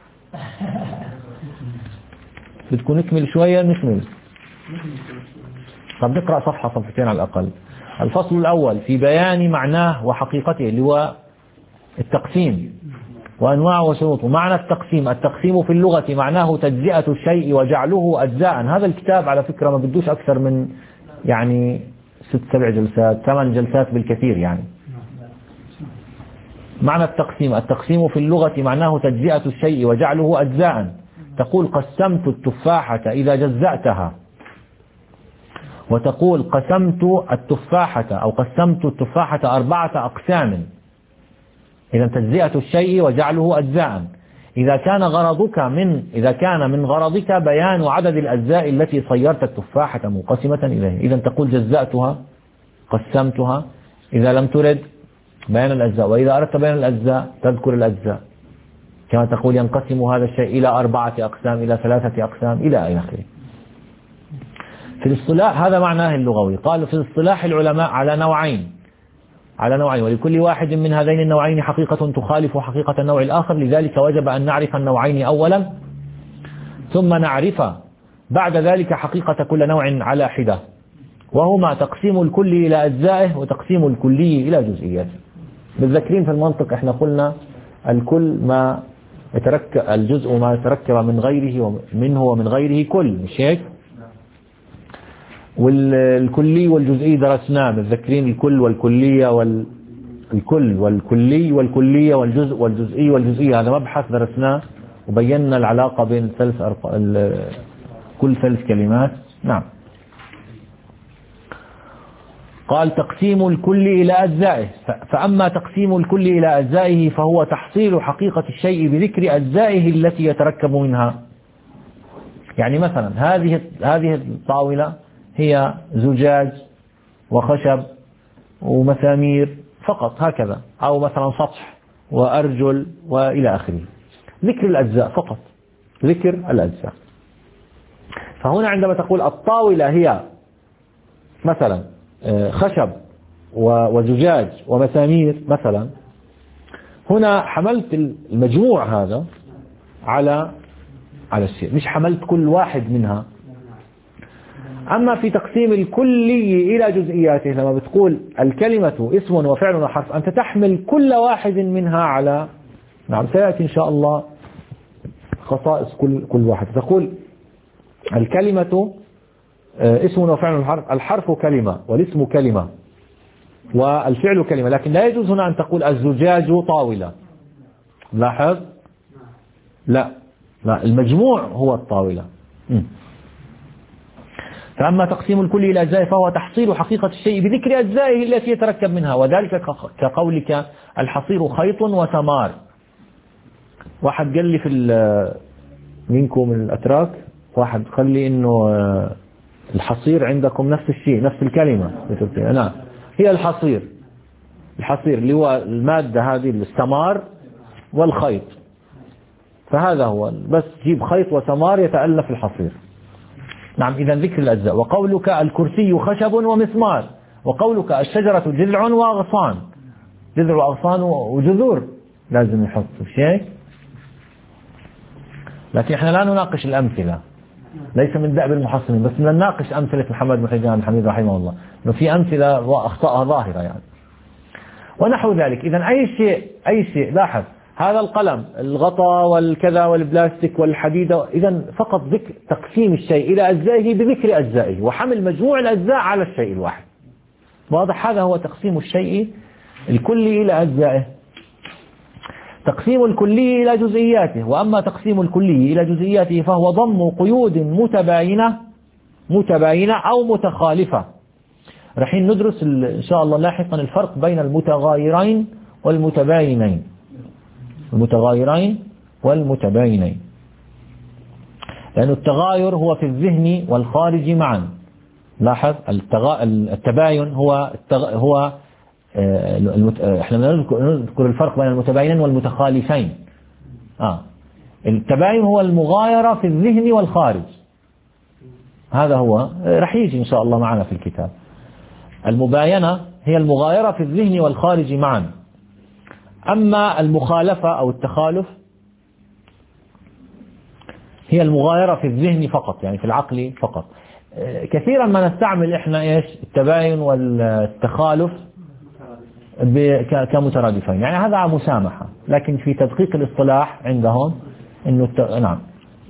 [SPEAKER 1] بدكم نكمل شوية نكمل. طب نقرأ صفحة صفحتين على الأقل. الفصل الأول في بيان معناه وحقيقته اللي هو التقسيم وأنواعه وشروطه. معنى التقسيم: التقسيم في اللغة معناه تجزئة الشيء وجعله أجزاء. هذا الكتاب على فكرة ما بدوش أكثر من يعني ست سبع جلسات ثمان جلسات بالكثير يعني. معنى التقسيم: التقسيم في اللغة معناه تجزئة الشيء وجعله أجزاء. تقول قسمت التفاحة إذا جزأتها، وتقول قسمت التفاحة أو قسمت التفاحة أربعة أقسام. إذا تجزئة الشيء وجعله أجزاء. إذا كان غرضك من إذا كان من غرضك بيان عدد الأجزاء التي صيرت التفاحة منقسمة إليه، إذا تقول جزأتها قسمتها. إذا لم ترد بيان الأجزاء، وإذا أردت بيان الأجزاء تذكر الأجزاء، كما تقول ينقسم هذا الشيء إلى أربعة أقسام، إلى ثلاثة أقسام، إلى آخره. في الاصطلاح هذا معناه اللغوي. قالوا في اصطلاح العلماء على نوعين على نوعين ولكل واحد من هذين النوعين حقيقة تخالف حقيقة النوع الآخر، لذلك وجب أن نعرف النوعين أولا ثم نعرف بعد ذلك حقيقة كل نوع على حدة، وهما تقسيم الكل إلى أجزائه وتقسيم الكلي إلى جزئياته. بالذكرين في المنطق احنا قلنا الكل ما يتركب الجزء ما يتركب من غيره ومنه ومن غيره كل، مش هيك؟ والكلي والجزئي درسناه بالذكرين، الكل والكلية والكل والكلي والكلية والجزء والجزئي والجزئية، هذا مبحث درسناه وبينا العلاقة بين الثلاث أرق... كل ثلاث كلمات. نعم. قال تقسيم الكل إلى أجزائه. فأما تقسيم الكل إلى أجزائه فهو تحصيل حقيقة الشيء بذكر أجزائه التي يتركب منها. يعني مثلا هذه هذه الطاولة هي زجاج وخشب ومسامير فقط هكذا، أو مثلا سطح وأرجل وإلى آخره. ذكر الأجزاء فقط، ذكر الأجزاء. فهنا عندما تقول الطاولة هي مثلا خشب وزجاج ومسامير مثلا، هنا حملت المجموع هذا على على الشيء، مش حملت كل واحد منها. أما في تقسيم الكلي إلى جزئياته، لما بتقول الكلمة اسم وفعل وحرف، أنت تحمل كل واحد منها على، نعم سيأتي إن شاء الله خصائص كل كل واحد. تقول الكلمة اسم وفعل وحرف، الحرف كلمة والاسم كلمة والفعل كلمة، لكن لا يجوز هنا أن تقول الزجاج طاولة. لاحظ، لا لا المجموع هو الطاولة. م. فأما تقسيم الكل إلى أجزائه فهو تحصيل حقيقة الشيء بذكر أجزائه التي يتركب منها، وذلك كقولك الحصير خيط وثمار. واحد قال لي في منكم من الأتراك، واحد قال لي إنه الحصير عندكم نفس الشيء، نفس الكلمة. نعم، هي الحصير، الحصير اللي هو المادة هذه الثمار والخيط، فهذا هو، بس جيب خيط وثمار يتألف الحصير. نعم، إذا ذكر الأجزاء. وقولك الكرسي خشب ومسمار، وقولك الشجرة جذع وأغصان، جذع وأغصان وجذور لازم يحط شيء. لكن احنا لا نناقش الأمثلة، ليس من دأب المحصنين، بس نناقش أمثلة محمد بن حجان الحميد رحمه الله، إنه في أمثلة وأخطاءها ظاهرة يعني ونحو ذلك. إذا أي شيء أي شيء لاحظ هذا القلم، الغطاء والكذا والبلاستيك والحديد، إذا فقط ذكر تقسيم الشيء إلى أجزائه بذكر أجزائه وحمل مجموع الأجزاء على الشيء الواحد. واضح؟ هذا هو تقسيم الشيء الكلي إلى أجزائه. تقسيم الكلي إلى جزئياته. وأما تقسيم الكلي إلى جزئياته فهو ضم قيود متباينة متباينة أو متخالفة. رح ندرس إن شاء الله لاحقا الفرق بين المتغايرين والمتباينين، المتغايرين والمتباينين، لأن التغاير هو في الذهن والخارج معا. لاحظ التغا... التباين هو التغ... هو آه المت... احنا نذكر الفرق بين المتباينين والمتخالفين. آه. التباين هو المغايرة في الذهن والخارج، هذا هو رح يجي إن شاء الله معنا في الكتاب. المباينة هي المغايرة في الذهن والخارج معا. أما المخالفة أو التخالف هي المغايرة في الذهن فقط، يعني في العقل فقط. كثيرا ما نستعمل إحنا إيش التباين والتخالف كمترادفين، يعني هذا مسامحة، لكن في تدقيق الاصطلاح عندهم إنه الت... نعم.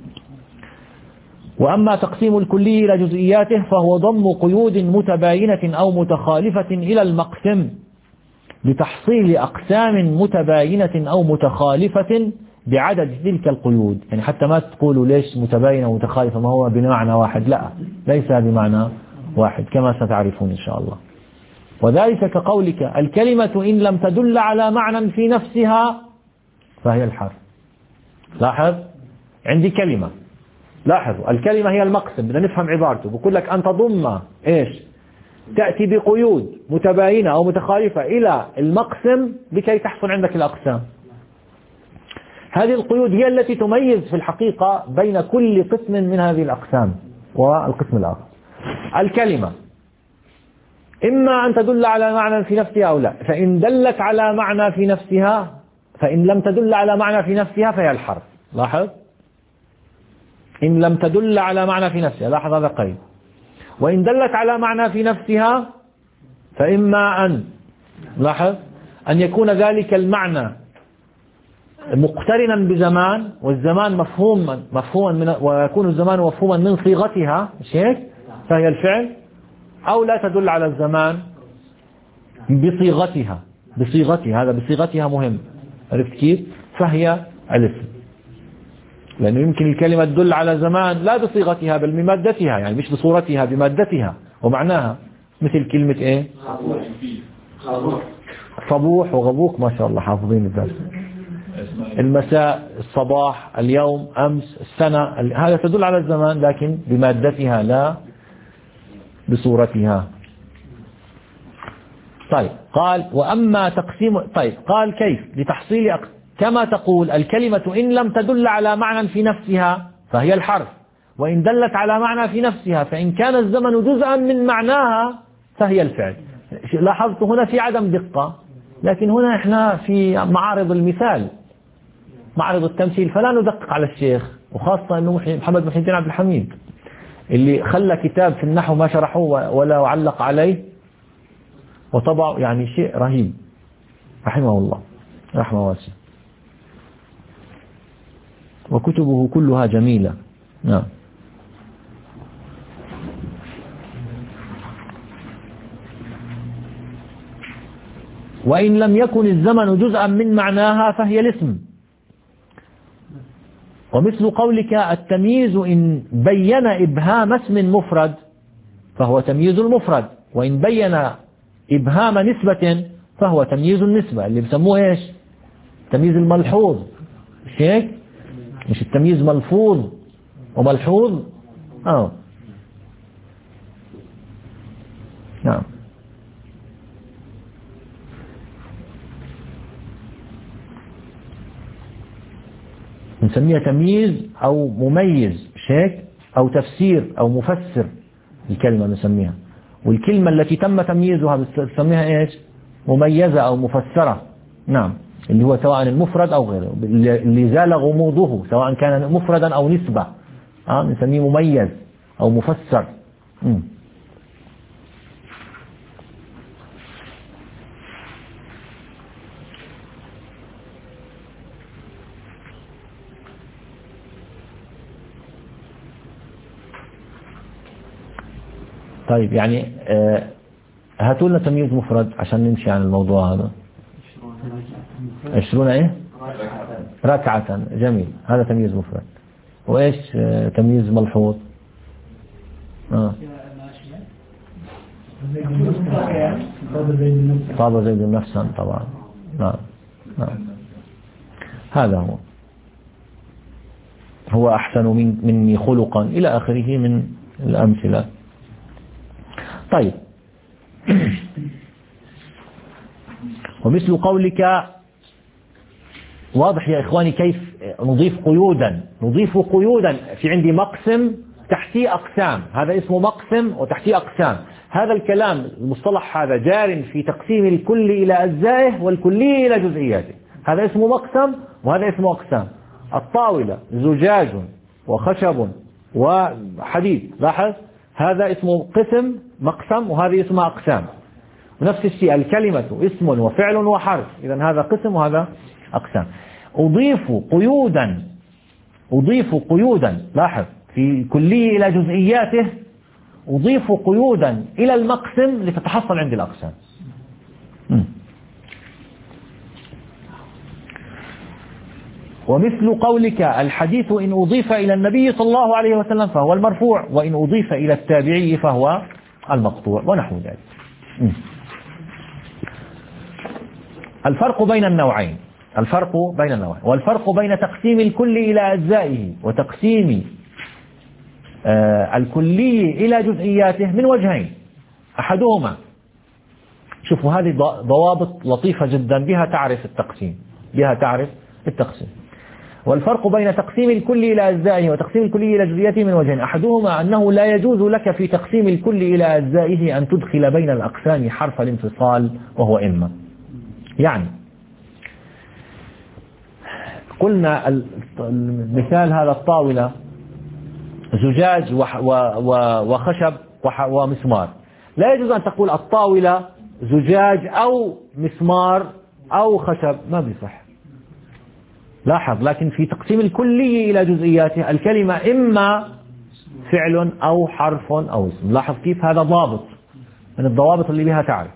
[SPEAKER 1] وأما تقسيم الكلي إلى جزئياته فهو ضم قيود متباينة أو متخالفة إلى المقسم لتحصيل أقسام متباينة أو متخالفة بعدد تلك القيود. يعني حتى ما تقولوا ليش متباينة ومتخالفة، ما هو بمعنى واحد، لا، ليس بمعنى واحد كما ستعرفون إن شاء الله. وذلك كقولك الكلمة إن لم تدل على معنى في نفسها فهي الحرف. لاحظ عندي كلمة، لاحظوا الكلمة هي المقسم، بدنا نفهم عبارته. بقول لك أن تضم إيش، تأتي بقيود متباينة أو متخالفة إلى المقسم لكي تحصل عندك الأقسام. هذه القيود هي التي تميز في الحقيقة بين كل قسم من هذه الأقسام والقسم الآخر. الكلمة إما أن تدل على معنى في نفسها أو لا، فإن دلت على معنى في نفسها، فإن لم تدل على معنى في نفسها فهي الحرف. لاحظ، إن لم تدل على معنى في نفسها، لاحظ هذا قيد. وإن دلت على معنى في نفسها فإما أن، لاحظ، أن يكون ذلك المعنى مقترنا بزمان، والزمان مفهوما مفهوما من، ويكون الزمان مفهوما من صيغتها، مش هيك؟ فهي الفعل. أو لا تدل على الزمان بصيغتها، بصيغتها، هذا بصيغتها مهم، عرفت كيف؟ فهي الاسم. لأنه يمكن الكلمة تدل على زمان لا بصيغتها بل بمادتها، يعني مش بصورتها، بمادتها ومعناها، مثل كلمة إيه؟ صبوح وغبوق، ما شاء الله حافظين الدرس. المساء، الصباح، اليوم، أمس، السنة، هذا تدل على الزمان لكن بمادتها لا بصورتها. طيب قال وأما تقسيم، طيب قال كيف لتحصيل أق... كما تقول الكلمة إن لم تدل على معنى في نفسها فهي الحرف، وإن دلت على معنى في نفسها فإن كان الزمن جزءا من معناها فهي الفعل. لاحظت هنا في عدم دقة، لكن هنا احنا في معارض المثال، معرض التمثيل، فلا ندقق على الشيخ، وخاصة أنه محمد محي الدين عبد الحميد اللي خلى كتاب في النحو ما شرحوه ولا علق عليه وطبع، يعني شيء رهيب رحمه الله رحمه واسع، وكتبه كلها جميلة. نعم. وإن لم يكن الزمن جزءا من معناها فهي الاسم. ومثل قولك التمييز إن بين إبهام اسم مفرد فهو تمييز المفرد، وإن بين إبهام نسبة فهو تمييز النسبة اللي بسموه إيش؟ تمييز الملحوظ، مش هيك؟ مش التمييز ملفوظ وملحوظ. آه. نعم. نسميها تمييز أو مميز، مش هيك؟ أو تفسير أو مفسر الكلمة نسميها، والكلمة التي تم تمييزها بنسميها إيش؟ مميزة أو مفسرة. نعم، اللي هو سواء المفرد أو غيره، اللي زال غموضه سواء كان مفردا أو نسبة، آه نسميه مميز أو مفسر. م. طيب يعني آه هاتوا لنا تمييز مفرد عشان نمشي عن الموضوع هذا. عشرون ايه؟ ركعة. جميل، هذا تمييز مفرد. وايش آه تمييز ملحوظ؟ اه طاب زيد نفسا طبعا. نعم نعم، هذا هو هو أحسن من مني خلقا إلى آخره من الأمثلة. طيب ومثل قولك، واضح يا إخواني كيف نضيف قيودا؟ نضيف قيودا في عندي مقسم تحتيه أقسام، هذا اسمه مقسم وتحتيه أقسام. هذا الكلام المصطلح هذا جار في تقسيم الكل إلى أجزائه والكلي إلى جزئياته، هذا اسمه مقسم وهذا اسمه أقسام. الطاولة زجاج وخشب وحديد، لاحظ هذا اسمه قسم مقسم وهذه اسمها أقسام. ونفس الشيء الكلمة اسم وفعل وحرف، إذا هذا قسم وهذا أقسام. أضيف قيودا أضيف قيودا لاحظ في كلية إلى جزئياته، أضيف قيودا إلى المقسم لتتحصل عندي الأقسام. م. ومثل قولك الحديث إن أضيف إلى النبي صلى الله عليه وسلم فهو المرفوع، وإن أضيف إلى التابعي فهو المقطوع، ونحو ذلك. م. الفرق بين النوعين الفرق بين النوعين والفرق بين تقسيم الكل إلى أجزائه وتقسيم آه الكلي إلى جزئياته من وجهين. أحدهما، شوفوا هذه ضوابط لطيفة جدا بها تعرف التقسيم بها تعرف التقسيم. والفرق بين تقسيم الكل إلى أجزائه وتقسيم الكلي إلى جزئياته من وجهين. أحدهما أنه لا يجوز لك في تقسيم الكل إلى أجزائه أن تدخل بين الأقسام حرف الانفصال وهو إما. يعني قلنا المثال هذا الطاولة زجاج وخشب ومسمار، لا يجوز أن تقول الطاولة زجاج أو مسمار أو خشب، ما بيصح. لاحظ، لكن في تقسيم الكلي إلى جزئياته الكلمة إما فعل أو حرف أو اسم. لاحظ كيف هذا ضابط من الضوابط اللي بها تعرف،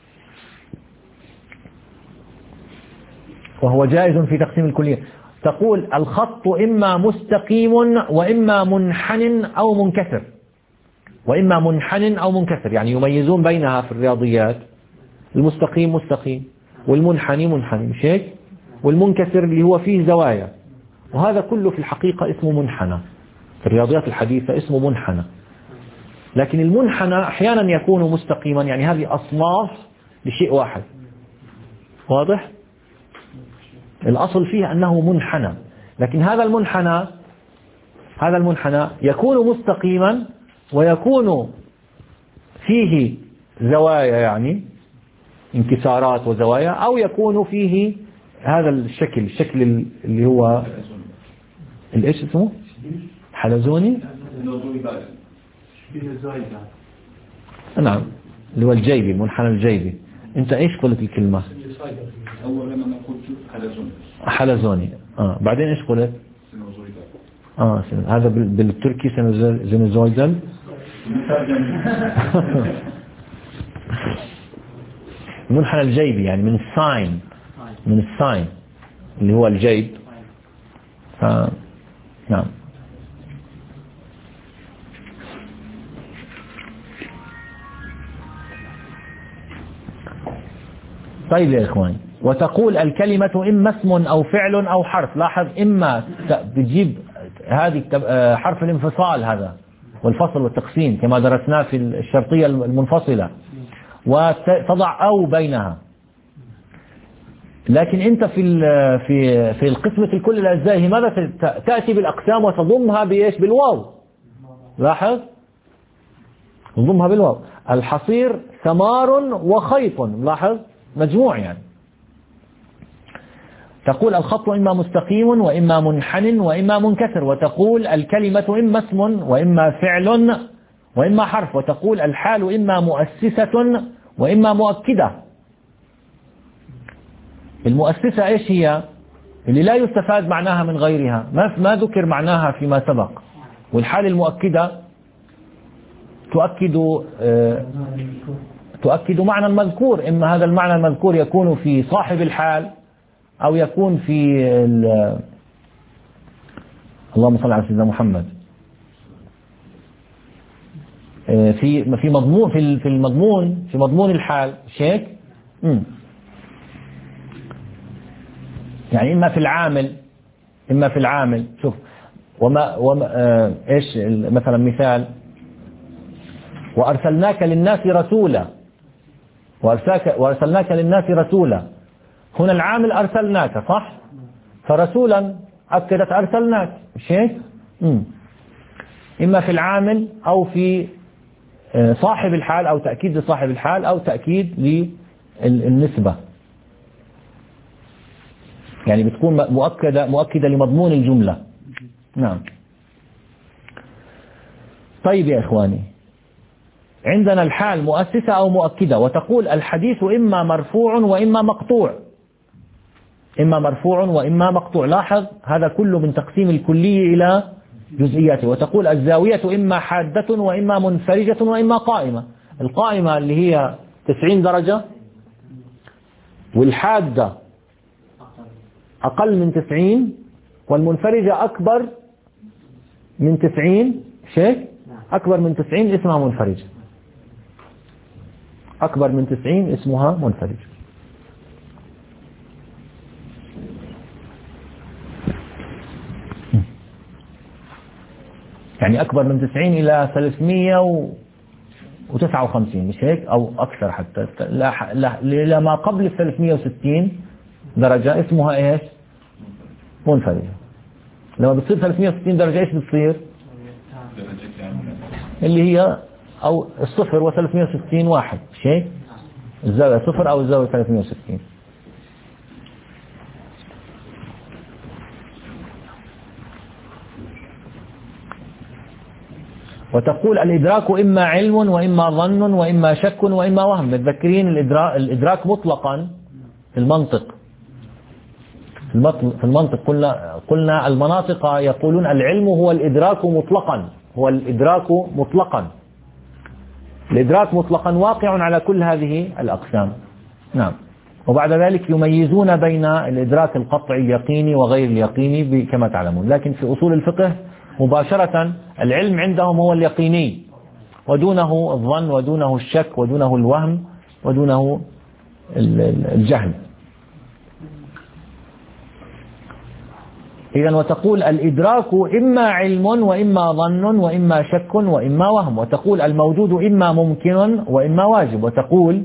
[SPEAKER 1] وهو جائز في تقسيم الكلية. تقول الخط إما مستقيم وإما منحن أو منكسر، وإما منحن أو منكسر، يعني يميزون بينها في الرياضيات. المستقيم مستقيم، والمنحني منحني، مش هيك؟ والمنكسر اللي هو فيه زوايا، وهذا كله في الحقيقة اسمه منحنى. في الرياضيات الحديثة اسمه منحنى. لكن المنحنى أحيانا يكون مستقيما، يعني هذه أصناف لشيء واحد. واضح؟ الأصل فيه أنه منحنى، لكن هذا المنحنى هذا المنحنى يكون مستقيما ويكون فيه زوايا، يعني انكسارات وزوايا، أو يكون فيه هذا الشكل الشكل اللي هو الإيش اسمه حلزوني، نعم، اللي هو الجيبي، المنحنى الجيبي. أنت إيش قلت الكلمة؟
[SPEAKER 5] أول لما قلت حلزوني.
[SPEAKER 1] حلزوني. آه بعدين إيش قلت؟ آه هذا بالتركي سينوزويدال. المنحنى الجيبي يعني من الساين، من الساين اللي هو الجيب. ف... نعم. طيب يا إخواني، وتقول الكلمة إما اسم أو فعل أو حرف. لاحظ، إما بتجيب هذه حرف الانفصال هذا والفصل والتقسيم كما درسناه في الشرطية المنفصلة، وتضع أو بينها. لكن أنت في في في القسمة الكل الأجزاء ماذا تأتي بالأقسام وتضمها بإيش؟ بالواو. لاحظ، تضمها بالواو. الحصير ثمار وخيط، لاحظ مجموع يعني. تقول الخط إما مستقيم وإما منحن وإما منكسر. وتقول الكلمة إما اسم وإما فعل وإما حرف. وتقول الحال إما مؤسسة وإما مؤكدة. المؤسسة إيش هي؟ اللي لا يستفاد معناها من غيرها، ما ما ذكر معناها فيما سبق. والحال المؤكدة تؤكد آه تؤكد معنى المذكور. إما هذا المعنى المذكور يكون في صاحب الحال أو يكون في اللهم صل على سيدنا محمد في في مضمون في في المضمون في مضمون الحال، شيك. يعني إما في العامل إما في العامل. شوف، وما وما آه إيش مثلا مثال: وأرسلناك للناس رسولا. وأرسلناك للناس رسولا، هنا العامل أرسلناك، صح؟ فرسولا أكدت أرسلناك، مش هيك؟ إما في العامل أو في صاحب الحال، أو تأكيد لصاحب الحال أو تأكيد للنسبة، يعني بتكون مؤكدة مؤكدة لمضمون الجملة. نعم. طيب يا إخواني، عندنا الحال مؤسسة أو مؤكدة. وتقول الحديث إما مرفوع وإما مقطوع. إما مرفوع وإما مقطوع. لاحظ، هذا كله من تقسيم الكلي إلى جزئياته. وتقول الزاوية إما حادة وإما منفرجة وإما قائمة. القائمة اللي هي تسعين درجة، والحادة أقل من تسعين، والمنفرجة أكبر من تسعين. شيء أكبر من تسعين اسمها منفرجة. أكبر من تسعين اسمها منفرجة. يعني أكبر من تسعين إلى ثلاثمية وتسعة وخمسين، مش هيك؟ أو أكثر حتى، لا لا إلى ما قبل الثلاثمية وستين درجة اسمها إيش؟ منفرجة. لما بتصير ثلاثمية وستين درجة إيش بتصير؟ اللي هي أو الصفر وثلاثمية وستين واحد، مش هيك؟ الزاوية صفر أو الزاوية ثلاثمية وستين. وتقول الإدراك إما علم وإما ظن وإما شك وإما وهم. متذكرين الإدراك, الإدراك مطلقا في المنطق. في المنطق قلنا, قلنا المناطق يقولون العلم هو الإدراك مطلقا، هو الإدراك مطلقا. الإدراك مطلقا واقع على كل هذه الأقسام. نعم. وبعد ذلك يميزون بين الإدراك القطعي اليقيني وغير اليقيني كما تعلمون. لكن في أصول الفقه مباشرة العلم عندهم هو اليقيني، ودونه الظن ودونه الشك ودونه الوهم ودونه الجهل. إذن وتقول الإدراك إما علم وإما ظن وإما شك وإما وهم، وتقول الموجود إما ممكن وإما واجب، وتقول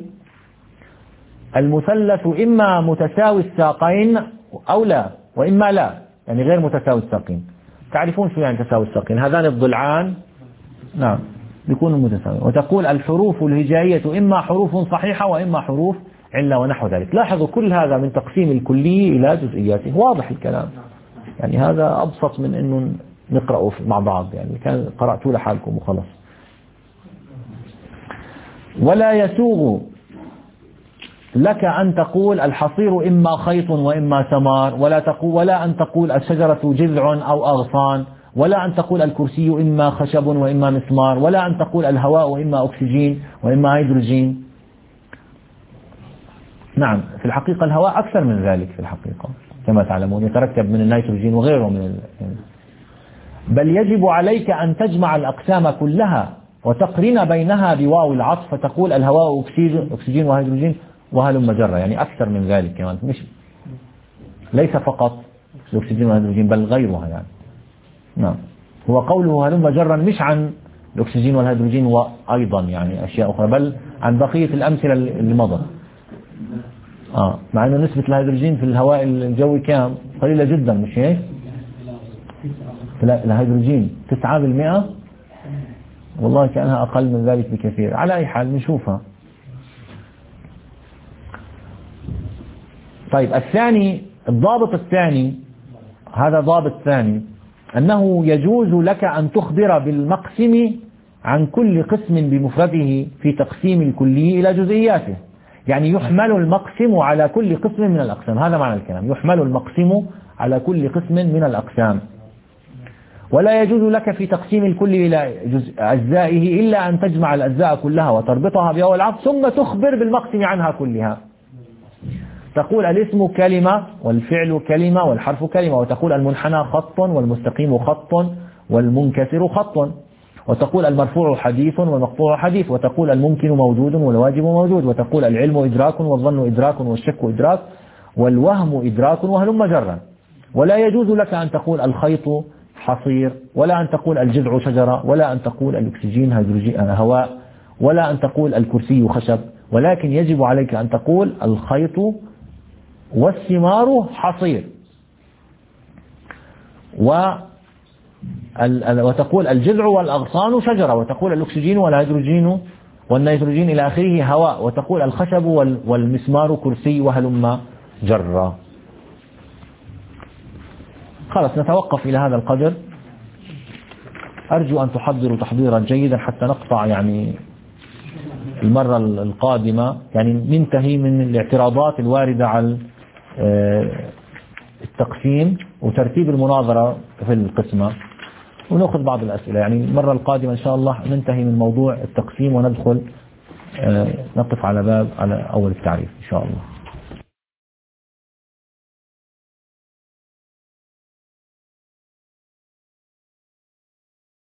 [SPEAKER 1] المثلث إما متساوي الساقين أو لا وإما لا، يعني غير متساوي الساقين. تعرفون شو يعني تساوي الساقين؟ هذان الضلعان نعم بيكونوا متساويين. وتقول الحروف الهجائية إما حروف صحيحة وإما حروف علة ونحو ذلك. لاحظوا كل هذا من تقسيم الكلي إلى جزئياته، واضح الكلام، يعني هذا أبسط من أنه نقرأه مع بعض، يعني كان قرأتوا لحالكم وخلص. ولا يسوغ لك أن تقول الحصير إما خيط وإما ثمار، ولا تقول ولا أن تقول الشجرة جذع أو أغصان، ولا أن تقول الكرسي إما خشب وإما مسمار، ولا أن تقول الهواء إما أكسجين وإما هيدروجين. نعم في الحقيقة الهواء أكثر من ذلك في الحقيقة كما تعلمون، يتركب من النيتروجين وغيره من ال... بل يجب عليك أن تجمع الأقسام كلها وتقرن بينها بواو العطف، فتقول الهواء أكسجين وهيدروجين وهلم جرة، يعني أكثر من ذلك كمان، مش ليس فقط الأكسجين والهيدروجين بل غيرها يعني. نعم هو قوله هلم جرا مش عن الأكسجين والهيدروجين وأيضا يعني أشياء أخرى، بل عن بقية الأمثلة اللي مضت. آه مع أنه نسبة الهيدروجين في الهواء الجوي كام؟ قليلة جدا مش هيك؟ لا الهيدروجين تسعة بالمئة، والله كأنها أقل من ذلك بكثير. على أي حال نشوفها. طيب الثاني، الضابط الثاني، هذا ضابط ثاني، أنه يجوز لك أن تخبر بالمقسم عن كل قسم بمفرده في تقسيم الكلي إلى جزئياته، يعني يحمل المقسم على كل قسم من الأقسام، هذا معنى الكلام، يحمل المقسم على كل قسم من الأقسام. ولا يجوز لك في تقسيم الكل إلى أجزائه إلا أن تجمع الأجزاء كلها وتربطها بأول عطف ثم تخبر بالمقسم عنها كلها. تقول الاسم كلمة والفعل كلمة والحرف كلمة، وتقول المنحنى خط والمستقيم خط والمنكسر خط، وتقول المرفوع حديث والمقطوع حديث، وتقول الممكن موجود والواجب موجود، وتقول العلم إدراك والظن إدراك والشك إدراك والوهم إدراك وهلم جرا. ولا يجوز لك أن تقول الخيط حصير، ولا أن تقول الجذع شجرة، ولا أن تقول الأكسجين هواء، ولا أن تقول الكرسي خشب، ولكن يجب عليك أن تقول الخيط والثمار حصير، و وتقول الجذع والأغصان شجرة، وتقول الأكسجين والهيدروجين والنيتروجين إلى آخره هواء، وتقول الخشب والمسمار كرسي وهلم جرة. خلاص نتوقف إلى هذا القدر. أرجو أن تحضروا تحضيرا جيدا حتى نقطع يعني المرة القادمة، يعني ننتهي من الاعتراضات الواردة على التقسيم وترتيب المناظرة في القسمة، ونأخذ بعض الأسئلة. يعني المرة القادمة إن شاء الله ننتهي من موضوع التقسيم وندخل نقف على باب على أول التعريف إن شاء الله.